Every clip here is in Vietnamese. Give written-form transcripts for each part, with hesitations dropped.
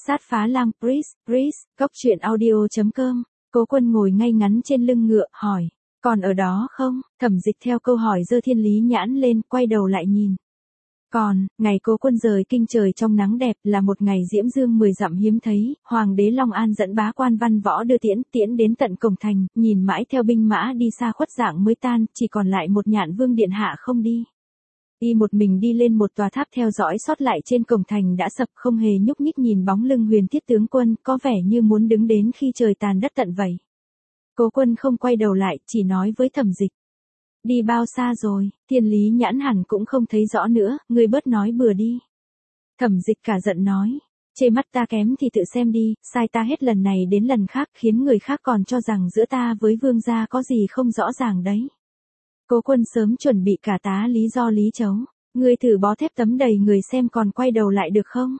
Sát phá lang Breeze, Cốc truyện audio.com. Cố Quân ngồi ngay ngắn trên lưng ngựa, hỏi, còn ở đó không? Thẩm Dịch theo câu hỏi giơ thiên lý nhãn lên, quay đầu lại nhìn. Còn, ngày Cố Quân rời kinh trời trong nắng đẹp là một ngày diễm dương 10 dặm hiếm thấy, Hoàng đế Long An dẫn bá quan văn võ đưa tiễn đến tận cổng thành, nhìn mãi theo binh mã đi xa khuất dạng mới tan, chỉ còn lại một Nhạn Vương điện hạ không đi. Y một mình đi lên một tòa tháp theo dõi sót lại trên cổng thành đã sập, không hề nhúc nhích, nhìn bóng lưng Huyền Thiết tướng quân, có vẻ như muốn đứng đến khi trời tàn đất tận vậy. Cố Quân không quay đầu lại, chỉ nói với Thẩm Dịch. Đi bao xa rồi? Thiên lý nhãn hẳn cũng không thấy rõ nữa, ngươi bớt nói bừa đi. Thẩm Dịch cả giận nói. Chê mắt ta kém thì tự xem đi, sai ta hết lần này đến lần khác, khiến người khác còn cho rằng giữa ta với vương gia có gì không rõ ràng đấy. Cố Quân sớm chuẩn bị cả tá lý do lý chấu. Ngươi thử bó thép tấm đầy người xem còn quay đầu lại được không?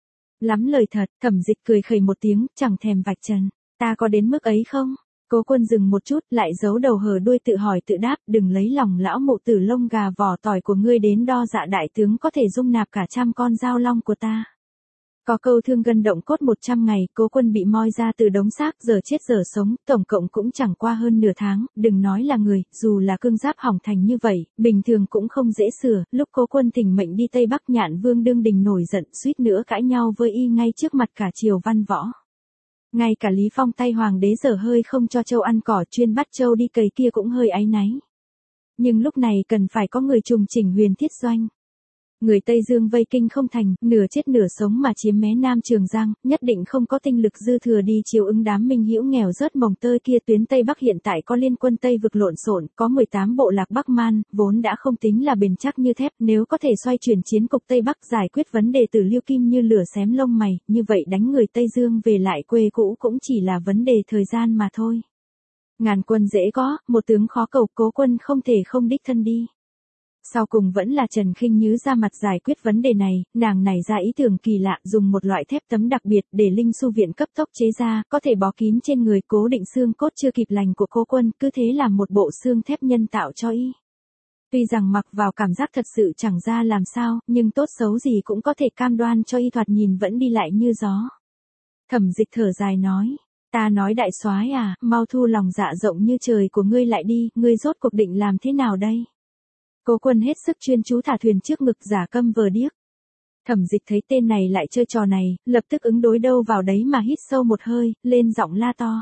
Lắm lời thật. Thẩm Dịch cười khẩy một tiếng, chẳng thèm vạch trần. Ta có đến mức ấy không? Cố Quân dừng một chút, lại giấu đầu hở đuôi tự hỏi tự đáp, đừng lấy lòng lão mụ tử lông gà vỏ tỏi của ngươi đến đo dạ đại tướng có thể dung nạp cả 100 con dao long của ta. Có câu thương gân động cốt 100 ngày, Cố Quân bị moi ra từ đống xác, giờ chết giờ sống, tổng cộng cũng chẳng qua hơn nửa tháng, đừng nói là người, dù là cương giáp hỏng thành như vậy, bình thường cũng không dễ sửa. Lúc Cố Quân thỉnh mệnh đi Tây Bắc, Nhạn Vương đương đình nổi giận, suýt nữa cãi nhau với y ngay trước mặt cả triều văn võ. Ngay cả Lý Phong tay hoàng đế dở hơi không cho trâu ăn cỏ, chuyên bắt trâu đi cày kia cũng hơi áy náy. Nhưng lúc này cần phải có người trùng chỉnh Huyền Thiết doanh. Người Tây Dương vây kinh không thành, nửa chết nửa sống mà chiếm mé Nam Trường Giang, nhất định không có tinh lực dư thừa đi chiều ứng đám minh hữu nghèo rớt mồng tơi kia. Tuyến Tây Bắc hiện tại có liên quân Tây vực lộn xộn, có 18 bộ lạc Bắc Man, vốn đã không tính là bền chắc như thép, nếu có thể xoay chuyển chiến cục Tây Bắc, giải quyết vấn đề Tử Lưu Kim như lửa xém lông mày, như vậy đánh người Tây Dương về lại quê cũ cũng chỉ là vấn đề thời gian mà thôi. Ngàn quân dễ có, một tướng khó cầu, Cố Quân không thể không đích thân đi. Sau cùng vẫn là Trần Khinh Nhứ ra mặt giải quyết vấn đề này, nàng nảy ra ý tưởng kỳ lạ, dùng một loại thép tấm đặc biệt để linh su viện cấp tốc chế ra, có thể bó kín trên người, cố định xương cốt chưa kịp lành của Cố Quân, cứ thế làm một bộ xương thép nhân tạo cho y. Tuy rằng mặc vào cảm giác thật sự chẳng ra làm sao, nhưng tốt xấu gì cũng có thể cam đoan cho y thoạt nhìn vẫn đi lại như gió. Thẩm Dịch thở dài nói. Ta nói đại soái à, mau thu lòng dạ rộng như trời của ngươi lại đi, ngươi rốt cuộc định làm thế nào đây? Cố Quân hết sức chuyên chú thả thuyền trước ngực, giả câm vờ điếc. Thẩm Dịch thấy tên này lại chơi trò này, lập tức ứng đối đâu vào đấy mà hít sâu một hơi, lên giọng la to.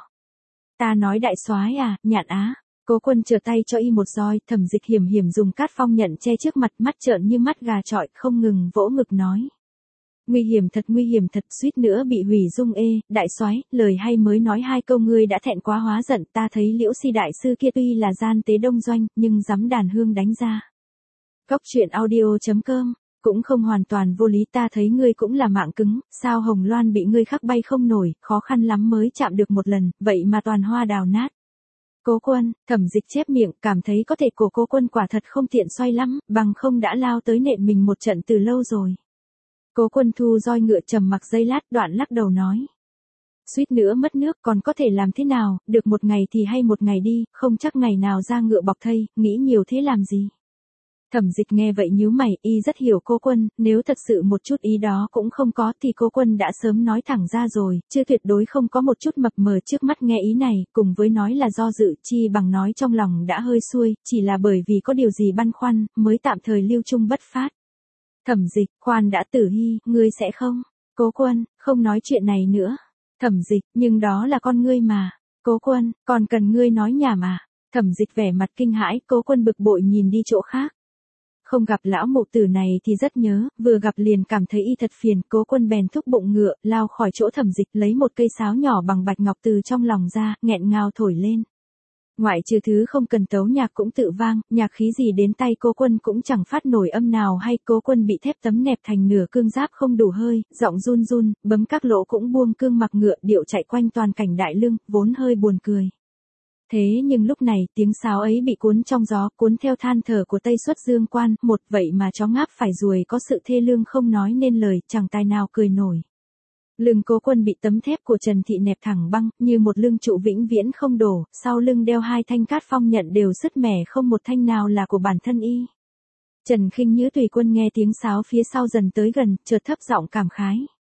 Ta nói đại soái à, Nhạn Á. Cố Quân trở tay cho y một roi, Thẩm Dịch hiểm hiểm dùng cát phong nhận che trước mặt, mắt trợn như mắt gà trọi, không ngừng vỗ ngực nói. Nguy hiểm thật, suýt nữa bị hủy dung ê, đại soái, lời hay mới nói 2 câu ngươi đã thẹn quá hóa giận, ta thấy Liễu Si đại sư kia tuy là gian tế đông doanh, nhưng dám đàn hương đánh ra. Cốc truyện audio.com, cũng không hoàn toàn vô lý, ta thấy ngươi cũng là mạng cứng, sao Hồng Loan bị ngươi khắc bay không nổi, khó khăn lắm mới chạm được một lần, vậy mà toàn hoa đào nát. Cố Quân, Thẩm Dịch chép miệng, cảm thấy có thể của Cố Quân quả thật không tiện xoay lắm, bằng không đã lao tới nện mình một trận từ lâu rồi. Cố Quân thu roi ngựa trầm mặc giây lát, đoạn lắc đầu nói. Suýt nữa mất nước, còn có thể làm thế nào, được một ngày thì hay một ngày đi, không chắc ngày nào ra ngựa bọc thây, nghĩ nhiều thế làm gì. Thẩm Dịch nghe vậy nhíu mày, y rất hiểu Cố Quân, nếu thật sự một chút ý đó cũng không có thì Cố Quân đã sớm nói thẳng ra rồi, chứ tuyệt đối không có một chút mập mờ trước mắt nghe ý này, cùng với nói là do dự, chi bằng nói trong lòng đã hơi xuôi, chỉ là bởi vì có điều gì băn khoăn, mới tạm thời lưu chung bất phát. Thẩm Dịch, khoan đã, Tử Hy, ngươi sẽ không? Cố Quân, không nói chuyện này nữa. Thẩm Dịch, nhưng đó là con ngươi mà. Cố Quân, còn cần ngươi nói nhảm à? Thẩm Dịch vẻ mặt kinh hãi, Cố Quân bực bội nhìn đi chỗ khác. Không gặp lão mụ tử này thì rất nhớ, vừa gặp liền cảm thấy y thật phiền, Cố Quân bèn thúc bụng ngựa, lao khỏi chỗ Thẩm Dịch, lấy một cây sáo nhỏ bằng bạch ngọc từ trong lòng ra, nghẹn ngào thổi lên. Ngoại trừ thứ không cần tấu nhạc cũng tự vang, nhạc khí gì đến tay Cố Quân cũng chẳng phát nổi âm nào hay. Cố Quân bị thép tấm nẹp thành nửa cương giáp không đủ hơi, giọng run run, bấm các lỗ cũng buông cương mặc ngựa, điệu chạy quanh toàn cảnh đại lương, vốn hơi buồn cười. Thế nhưng lúc này tiếng sáo ấy bị cuốn trong gió, cuốn theo than thở của Tây Xuất Dương Quan, một vậy mà chó ngáp phải ruồi có sự thê lương không nói nên lời, chẳng tài nào cười nổi. Lưng Cố Quân bị tấm thép của Trần Thị nẹp thẳng băng, như một lưng trụ vĩnh viễn không đổ, sau lưng đeo 2 thanh cát phong nhận đều sứt mẻ, không một thanh nào là của bản thân y. Trần Khinh Nhứ tùy quân nghe tiếng sáo phía sau dần tới gần, chợt thấp giọng cảm khái.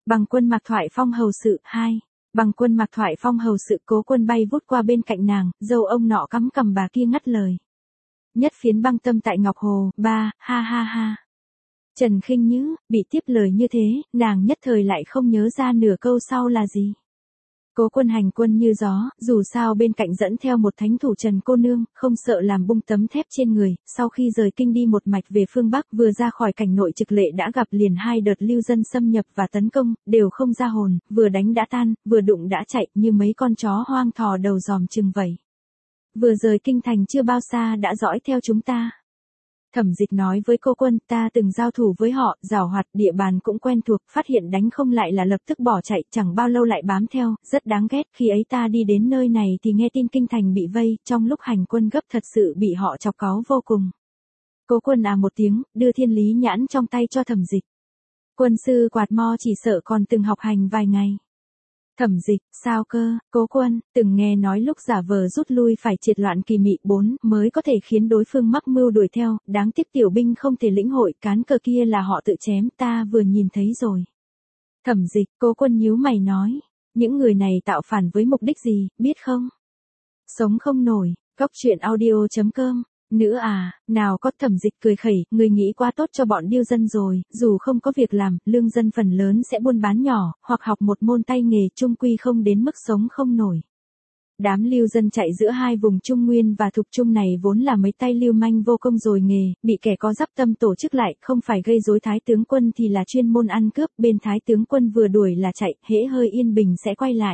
Bằng Quân mặc thoại phong hầu sự 2. Bằng Quân mặc thoại phong hầu sự. Cố Quân bay vút qua bên cạnh nàng, dâu ông nọ cắm cằm bà kia ngắt lời. Nhất phiến băng tâm tại Ngọc Hồ, 3, ha ha ha. Trần Khinh Nhứ, bị tiếp lời như thế, nàng nhất thời lại không nhớ ra nửa câu sau là gì. Cố Quân hành quân như gió, dù sao bên cạnh dẫn theo một thánh thủ Trần cô nương, không sợ làm bung tấm thép trên người, sau khi rời kinh đi một mạch về phương Bắc vừa ra khỏi cảnh nội trực lệ đã gặp liền 2 đợt lưu dân xâm nhập và tấn công, đều không ra hồn, vừa đánh đã tan, vừa đụng đã chạy như mấy con chó hoang thò đầu giòm chừng vậy. Vừa rời kinh thành chưa bao xa đã dõi theo chúng ta. Thẩm Dịch nói với cô Quân, ta từng giao thủ với họ, giảo hoạt, địa bàn cũng quen thuộc, phát hiện đánh không lại là lập tức bỏ chạy, chẳng bao lâu lại bám theo, rất đáng ghét. Khi ấy ta đi đến nơi này thì nghe tin kinh thành bị vây, trong lúc hành quân gấp thật sự bị họ chọc cáu vô cùng. Cố Quân à một tiếng, đưa thiên lý nhãn trong tay cho Thẩm Dịch. Quân sư quạt mo chỉ sợ còn từng học hành vài ngày. Thẩm Dịch, sao cơ? Cố Quân, từng nghe nói lúc giả vờ rút lui phải triệt loạn kỳ mị 4 mới có thể khiến đối phương mắc mưu đuổi theo, đáng tiếc tiểu binh không thể lĩnh hội, cán cờ kia là họ tự chém, ta vừa nhìn thấy rồi. Thẩm Dịch, Cố Quân nhíu mày nói, những người này tạo phản với mục đích gì, biết không? Sống không nổi. Cóc truyện audio.com. Nữ à, nào có. Thẩm Dịch cười khẩy, người nghĩ quá tốt cho bọn điêu dân rồi, dù không có việc làm, lương dân phần lớn sẽ buôn bán nhỏ, hoặc học một môn tay nghề, chung quy không đến mức sống không nổi. Đám lưu dân chạy giữa hai vùng Trung Nguyên và Thục Trung này vốn là mấy tay lưu manh vô công rồi nghề, bị kẻ có dắp tâm tổ chức lại, không phải gây rối Thái tướng quân thì là chuyên môn ăn cướp, bên Thái tướng quân vừa đuổi là chạy, hễ hơi yên bình sẽ quay lại.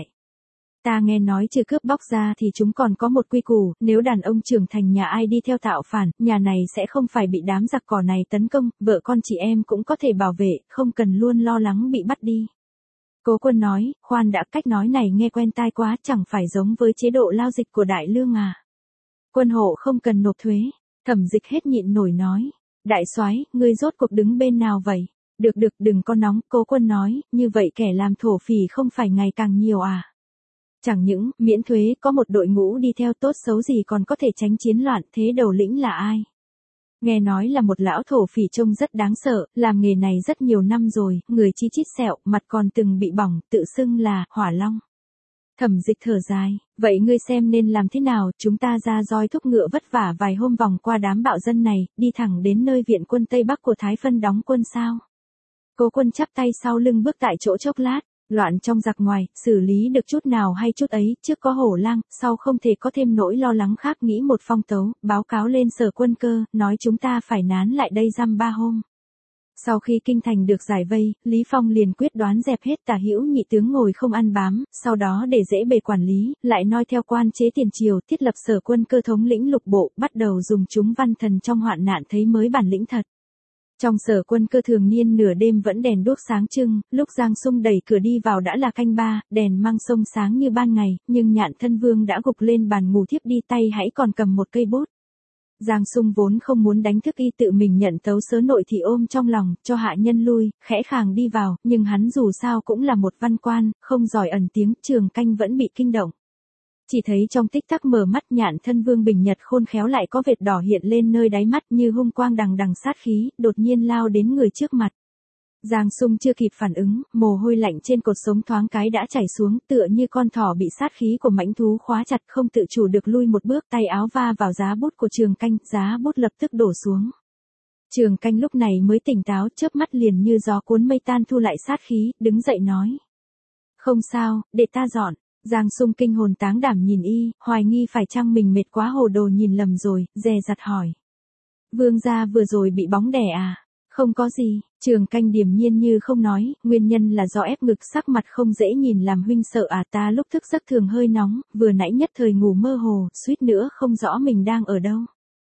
Ta nghe nói trừ cướp bóc ra thì chúng còn có một quy củ, nếu đàn ông trưởng thành nhà ai đi theo tạo phản, nhà này sẽ không phải bị đám giặc cỏ này tấn công, vợ con chị em cũng có thể bảo vệ, không cần luôn lo lắng bị bắt đi. Cố Quân nói, khoan đã, cách nói này nghe quen tai quá, chẳng phải giống với chế độ lao dịch của Đại Lương à. Quân hộ không cần nộp thuế. Thẩm Dịch hết nhịn nổi nói, đại soái, ngươi rốt cuộc đứng bên nào vậy? Được đừng có nóng. Cố Quân nói, như vậy kẻ làm thổ phỉ không phải ngày càng nhiều à? Chẳng những miễn thuế, có một đội ngũ đi theo, tốt xấu gì còn có thể tránh chiến loạn, thế đầu lĩnh là ai? Nghe nói là một lão thổ phỉ trông rất đáng sợ, làm nghề này rất nhiều năm rồi, người chi chít sẹo, mặt còn từng bị bỏng, tự xưng là Hỏa Long. Thẩm Dịch thở dài, vậy ngươi xem nên làm thế nào, chúng ta ra roi thúc ngựa vất vả vài hôm vòng qua đám bạo dân này, đi thẳng đến nơi viện quân Tây Bắc của Thái Phân đóng quân sao? Cố Quân chắp tay sau lưng bước tại chỗ chốc lát. Loạn trong giặc ngoài, xử lý được chút nào hay chút ấy, trước có hổ lang, sau không thể có thêm nỗi lo lắng khác. Nghĩ một phong tấu, báo cáo lên Sở Quân Cơ, nói chúng ta phải nán lại đây dăm 3 hôm. Sau khi kinh thành được giải vây, Lý Phong liền quyết đoán dẹp hết Tả Hữu nhị tướng ngồi không ăn bám, sau đó để dễ bề quản lý, lại noi theo quan chế tiền triều, thiết lập Sở Quân Cơ thống lĩnh lục bộ, bắt đầu dùng chúng văn thần trong hoạn nạn thấy mới bản lĩnh thật. Trong Sở Quân Cơ thường niên nửa đêm vẫn đèn đuốc sáng trưng, lúc Giang Sung đẩy cửa đi vào đã là canh 3, đèn mang sông sáng như ban ngày, nhưng Nhạn Thân Vương đã gục lên bàn ngủ thiếp đi, tay hãy còn cầm một cây bút. Giang Sung vốn không muốn đánh thức y, tự mình nhận tấu sớ nội thì ôm trong lòng, cho hạ nhân lui, khẽ khàng đi vào, nhưng hắn dù sao cũng là một văn quan, không giỏi ẩn tiếng, Trường Canh vẫn bị kinh động. Chỉ thấy trong tích tắc mở mắt, Nhạn Thân Vương bình nhật khôn khéo lại có vệt đỏ hiện lên nơi đáy mắt như hung quang đằng đằng sát khí, đột nhiên lao đến người trước mặt. Giang Sung chưa kịp phản ứng, mồ hôi lạnh trên cột sống thoáng cái đã chảy xuống, tựa như con thỏ bị sát khí của mãnh thú khóa chặt, không tự chủ được lui một bước, tay áo va vào giá bút của Trường Canh, giá bút lập tức đổ xuống. Trường Canh lúc này mới tỉnh táo, chớp mắt liền như gió cuốn mây tan, thu lại sát khí, đứng dậy nói: "Không sao, để ta dọn." Giang Sung kinh hồn táng đảm nhìn y, hoài nghi phải chăng mình mệt quá hồ đồ nhìn lầm rồi, dè dặt hỏi: "Vương gia vừa rồi bị bóng đè à?" "Không có gì." Trường Canh điềm nhiên như không nói, "Nguyên nhân là do ép ngực, sắc mặt không dễ nhìn, làm huynh sợ à?" "Ta lúc thức giấc thường hơi nóng, vừa nãy nhất thời ngủ mơ hồ, suýt nữa không rõ mình đang ở đâu."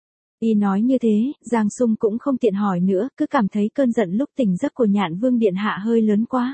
Y nói như thế, Giang Sung cũng không tiện hỏi nữa, cứ cảm thấy cơn giận lúc tỉnh giấc của Nhạn Vương điện hạ hơi lớn quá.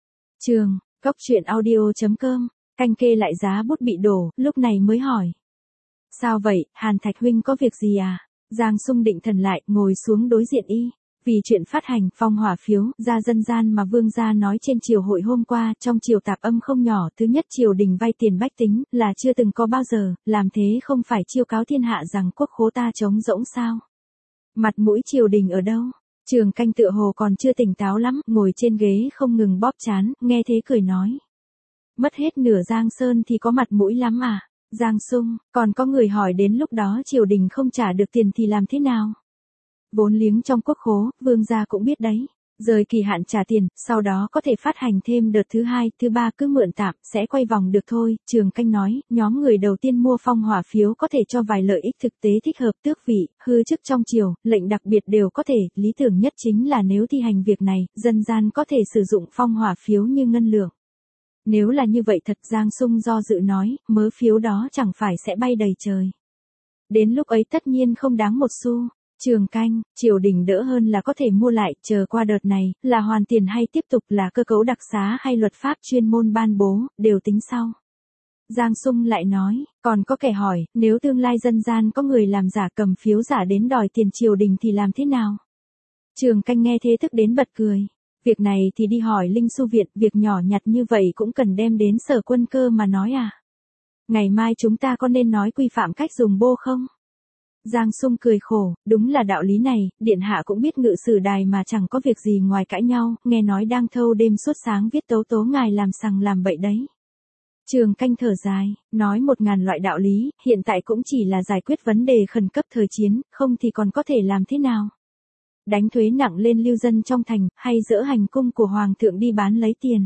Cóc truyện audio.com. Canh kê lại giá bút bị đổ, lúc này mới hỏi: "Sao vậy, Hàn Thạch huynh có việc gì à?" Giang Sung định thần lại, ngồi xuống đối diện y. Vì chuyện phát hành phong hỏa phiếu ra dân gian mà vương gia nói trên triều hội hôm qua, trong triều tạp âm không nhỏ. Thứ nhất, triều đình vay tiền bách tính là chưa từng có bao giờ, làm thế không phải chiêu cáo thiên hạ rằng quốc khố ta trống rỗng sao? Mặt mũi triều đình ở đâu? Trường Canh tựa hồ còn chưa tỉnh táo lắm, ngồi trên ghế không ngừng bóp trán, nghe thế cười nói. Mất hết nửa Giang Sơn thì có mặt mũi lắm à? Giang Sung, còn có người hỏi đến lúc đó triều đình không trả được tiền thì làm thế nào? Vốn liếng trong quốc khố, vương gia cũng biết đấy. Rời kỳ hạn trả tiền, sau đó có thể phát hành thêm đợt thứ 2, thứ 3 cứ mượn tạm, sẽ quay vòng được thôi. Trường Canh nói, nhóm người đầu tiên mua phong hỏa phiếu có thể cho vài lợi ích thực tế thích hợp tước vị, hư chức trong triều, lệnh đặc biệt đều có thể. Lý tưởng nhất chính là nếu thi hành việc này, dân gian có thể sử dụng phong hỏa phiếu như ngân lượng. Nếu là như vậy thật, Giang Sung do dự nói, mớ phiếu đó chẳng phải sẽ bay đầy trời. Đến lúc ấy tất nhiên không đáng một xu. Trường Canh, triều đình đỡ hơn là có thể mua lại, chờ qua đợt này, là hoàn tiền hay tiếp tục là cơ cấu đặc xá hay luật pháp chuyên môn ban bố, đều tính sau. Giang Sung lại nói, còn có kẻ hỏi, nếu tương lai dân gian có người làm giả cầm phiếu giả đến đòi tiền triều đình thì làm thế nào? Trường Canh nghe thế tức đến bật cười. Việc này thì đi hỏi Linh Su Viện, việc nhỏ nhặt như vậy cũng cần đem đến Sở Quân Cơ mà nói à? Ngày mai chúng ta có nên nói quy phạm cách dùng bô không? Giang Sung cười khổ, đúng là đạo lý này, điện hạ cũng biết ngự sử đài mà chẳng có việc gì ngoài cãi nhau, nghe nói đang thâu đêm suốt sáng viết tấu tố ngài làm sằng làm bậy đấy. Trường Canh thở dài, nói 1000 loại đạo lý, hiện tại cũng chỉ là giải quyết vấn đề khẩn cấp thời chiến, không thì còn có thể làm thế nào? Đánh thuế nặng lên lưu dân trong thành, hay dỡ hành cung của hoàng thượng đi bán lấy tiền.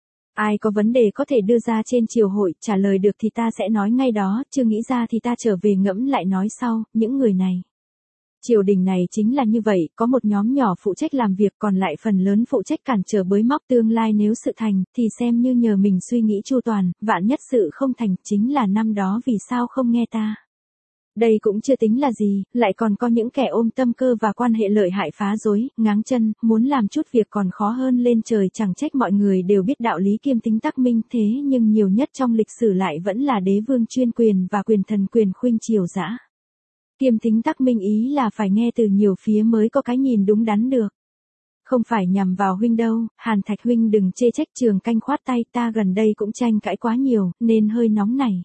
Ai có vấn đề có thể đưa ra trên triều hội, trả lời được thì ta sẽ nói ngay đó, chưa nghĩ ra thì ta trở về ngẫm lại nói sau, những người này. Triều đình này chính là như vậy, có một nhóm nhỏ phụ trách làm việc còn lại phần lớn phụ trách cản trở bới móc tương lai nếu sự thành, thì xem như nhờ mình suy nghĩ chu toàn, vạn nhất sự không thành, chính là năm đó vì sao không nghe ta. Đây cũng chưa tính là gì, lại còn có những kẻ ôm tâm cơ và quan hệ lợi hại phá rối, ngáng chân, muốn làm chút việc còn khó hơn lên trời, chẳng trách mọi người đều biết đạo lý kiêm tính tắc minh, thế nhưng nhiều nhất trong lịch sử lại vẫn là đế vương chuyên quyền và quyền thần quyền khuynh triều dã. Kiêm tính tắc minh ý là phải nghe từ nhiều phía mới có cái nhìn đúng đắn được. Không phải nhằm vào huynh đâu, Hàn Thạch huynh đừng chê trách. Trường Canh khoát tay, ta gần đây cũng tranh cãi quá nhiều, nên hơi nóng này.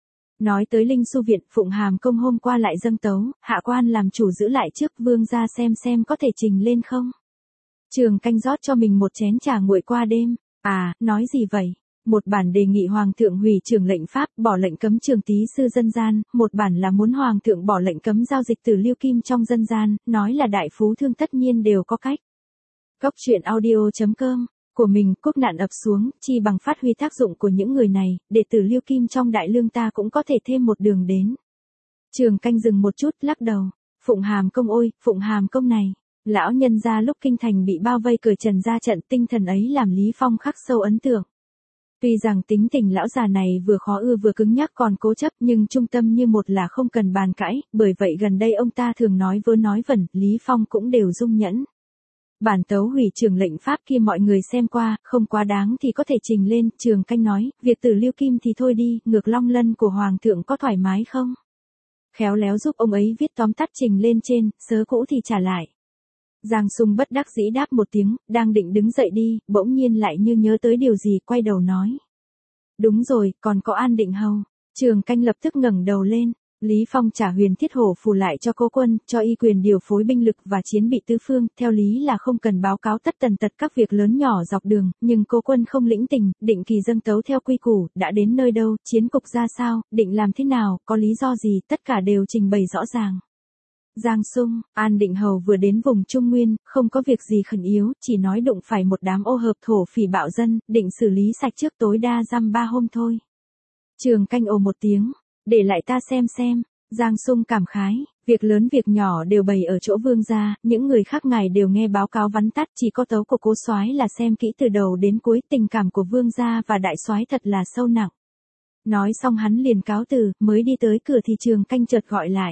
Nói tới Linh Su Viện, Phụng Hàm Công hôm qua lại dâng tấu, hạ quan làm chủ giữ lại trước, vương gia xem có thể trình lên không. Trường Canh rót cho mình một chén trà nguội qua đêm. À, nói gì vậy? Một bản đề nghị hoàng thượng hủy trường lệnh pháp, bỏ lệnh cấm trường tí sư dân gian, một bản là muốn hoàng thượng bỏ lệnh cấm giao dịch từ lưu kim trong dân gian, nói là đại phú thương tất nhiên đều có cách. Góc truyện audio.com của mình, quốc nạn ập xuống, chi bằng phát huy tác dụng của những người này, đệ tử lưu kim trong đại lương ta cũng có thể thêm một đường đến. Trường Canh dừng một chút, lắc đầu. Phụng Hàm Công ôi, Phụng Hàm Công này. Lão nhân gia lúc kinh thành bị bao vây cởi trần ra trận, tinh thần ấy làm Lý Phong khắc sâu ấn tượng. Tuy rằng tính tình lão già này vừa khó ưa vừa cứng nhắc còn cố chấp, nhưng trung tâm như một là không cần bàn cãi, bởi vậy gần đây ông ta thường nói vớ nói vẩn, Lý Phong cũng đều dung nhẫn. Bản tấu hủy trường lệnh pháp kia mọi người xem qua, không quá đáng thì có thể trình lên. Trường Canh nói, việc từ lưu kim thì thôi đi, ngược long lân của hoàng thượng có thoải mái không? Khéo léo giúp ông ấy viết tóm tắt trình lên trên, sớ cũ thì trả lại. Giang Sung bất đắc dĩ đáp một tiếng, đang định đứng dậy đi, bỗng nhiên lại như nhớ tới điều gì, quay đầu nói. Đúng rồi, còn có An Định Hầu. Trường Canh lập tức ngẩng đầu lên. Lý Phong trả huyền thiết hổ phù lại cho cố quân, cho y quyền điều phối binh lực và chiến bị tứ phương, theo lý là không cần báo cáo tất tần tật các việc lớn nhỏ dọc đường, nhưng cố quân không lĩnh tình, định kỳ dâng tấu theo quy củ, đã đến nơi đâu, chiến cục ra sao, định làm thế nào, có lý do gì, tất cả đều trình bày rõ ràng. Giang Sung, An Định Hầu vừa đến vùng Trung Nguyên, không có việc gì khẩn yếu, chỉ nói đụng phải một đám ô hợp thổ phỉ bạo dân, định xử lý sạch trước tối đa dăm 3 hôm thôi. Trường Canh ồ một tiếng. Để lại ta xem. Giang Sung cảm khái, việc lớn việc nhỏ đều bày ở chỗ vương gia, những người khác ngài đều nghe báo cáo vắn tắt, chỉ có tấu của cố soái là xem kỹ từ đầu đến cuối, tình cảm của vương gia và đại soái thật là sâu nặng. Nói xong hắn liền cáo từ, mới đi tới cửa thì Trường Canh chợt gọi lại.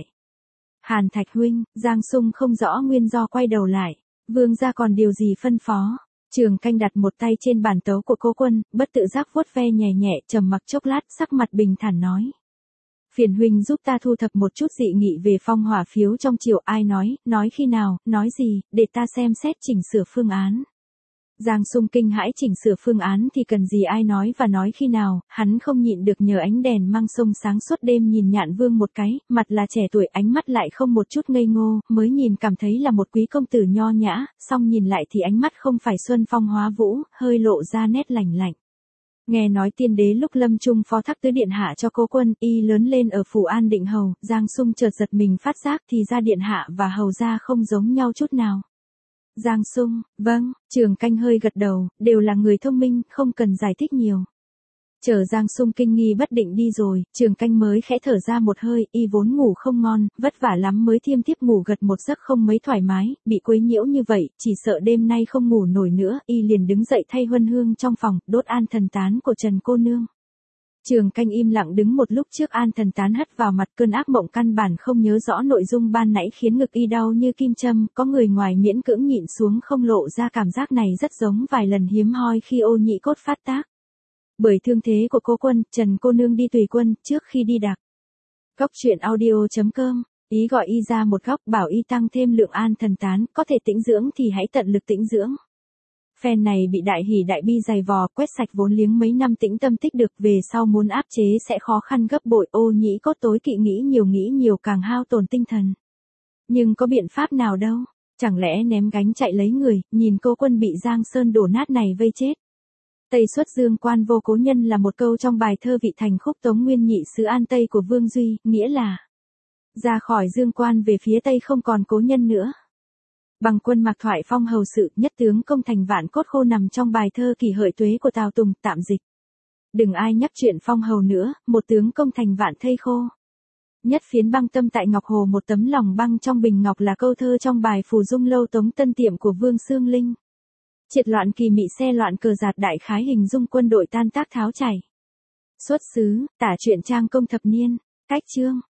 Hàn Thạch huynh. Giang Sung không rõ nguyên do quay đầu lại. Vương gia còn điều gì phân phó? Trường Canh đặt một tay trên bản tấu của cố quân, bất tự giác vuốt ve nhẹ nhẹ, trầm mặc chốc lát, sắc mặt bình thản nói. Phiền huynh giúp ta thu thập một chút dị nghị về phong hỏa phiếu trong triều, ai nói khi nào, nói gì, để ta xem xét chỉnh sửa phương án. Giang Sung kinh hãi chỉnh sửa phương án thì cần gì ai nói và nói khi nào, hắn không nhịn được nhờ ánh đèn mang sông sáng suốt đêm nhìn Nhạn Vương một cái, mặt là trẻ tuổi ánh mắt lại không một chút ngây ngô, mới nhìn cảm thấy là một quý công tử nho nhã, song nhìn lại thì ánh mắt không phải xuân phong hóa vũ, hơi lộ ra nét lạnh lạnh. Nghe nói tiên đế lúc lâm chung phó thác tứ điện hạ cho Cố Quân, y lớn lên ở phủ An Định Hầu, Giang Sung chợt giật mình phát giác thì ra điện hạ và hầu gia không giống nhau chút nào. Giang Sung, vâng, Trường Canh hơi gật đầu, đều là người thông minh, không cần giải thích nhiều. Chờ Giang Sung kinh nghi bất định đi rồi, Trường Canh mới khẽ thở ra một hơi, y vốn ngủ không ngon, vất vả lắm mới thiêm thiếp ngủ gật một giấc không mấy thoải mái, bị quấy nhiễu như vậy, chỉ sợ đêm nay không ngủ nổi nữa, y liền đứng dậy thay huân hương trong phòng, đốt an thần tán của Trần cô nương. Trường Canh im lặng đứng một lúc trước an thần tán hất vào mặt, cơn ác mộng căn bản không nhớ rõ nội dung ban nãy khiến ngực y đau như kim châm, có người ngoài miễn cưỡng nhịn xuống không lộ ra cảm giác này rất giống vài lần hiếm hoi khi ô nhị cốt phát tác. Bởi thương thế của Cố Quân, Trần cô nương đi tùy quân, trước khi đi đặc. Góc truyện audio.com, ý gọi y ra một góc bảo y tăng thêm lượng an thần tán, có thể tĩnh dưỡng thì hãy tận lực tĩnh dưỡng. Phen này bị đại hỉ đại bi dày vò, quét sạch vốn liếng mấy năm tĩnh tâm tích được, về sau muốn áp chế sẽ khó khăn gấp bội, ô nhĩ cốt tối kỵ nghĩ nhiều càng hao tổn tinh thần. Nhưng có biện pháp nào đâu, chẳng lẽ ném gánh chạy lấy người, nhìn Cố Quân bị Giang Sơn đổ nát này vây chết. Tây xuất dương quan vô cố nhân là một câu trong bài thơ Vị Thành khúc Tống Nguyên Nhị xứ An Tây của Vương Duy, nghĩa là ra khỏi dương quan về phía Tây không còn cố nhân nữa. Bằng quân Mạc Thoại phong hầu sự, nhất tướng công thành vạn cốt khô nằm trong bài thơ Kỷ Hợi Tuế của Tào Tùng, tạm dịch. Đừng ai nhắc chuyện phong hầu nữa, một tướng công thành vạn thây khô. Nhất phiến băng tâm tại Ngọc Hồ, một tấm lòng băng trong bình ngọc là câu thơ trong bài Phù Dung Lâu Tống Tân Tiệm của Vương Xương Linh. Triệt loạn kỳ mị xe loạn cờ giạt, đại khái hình dung quân đội tan tác tháo chảy. Xuất xứ, tả truyện trang công thập niên, cách chương.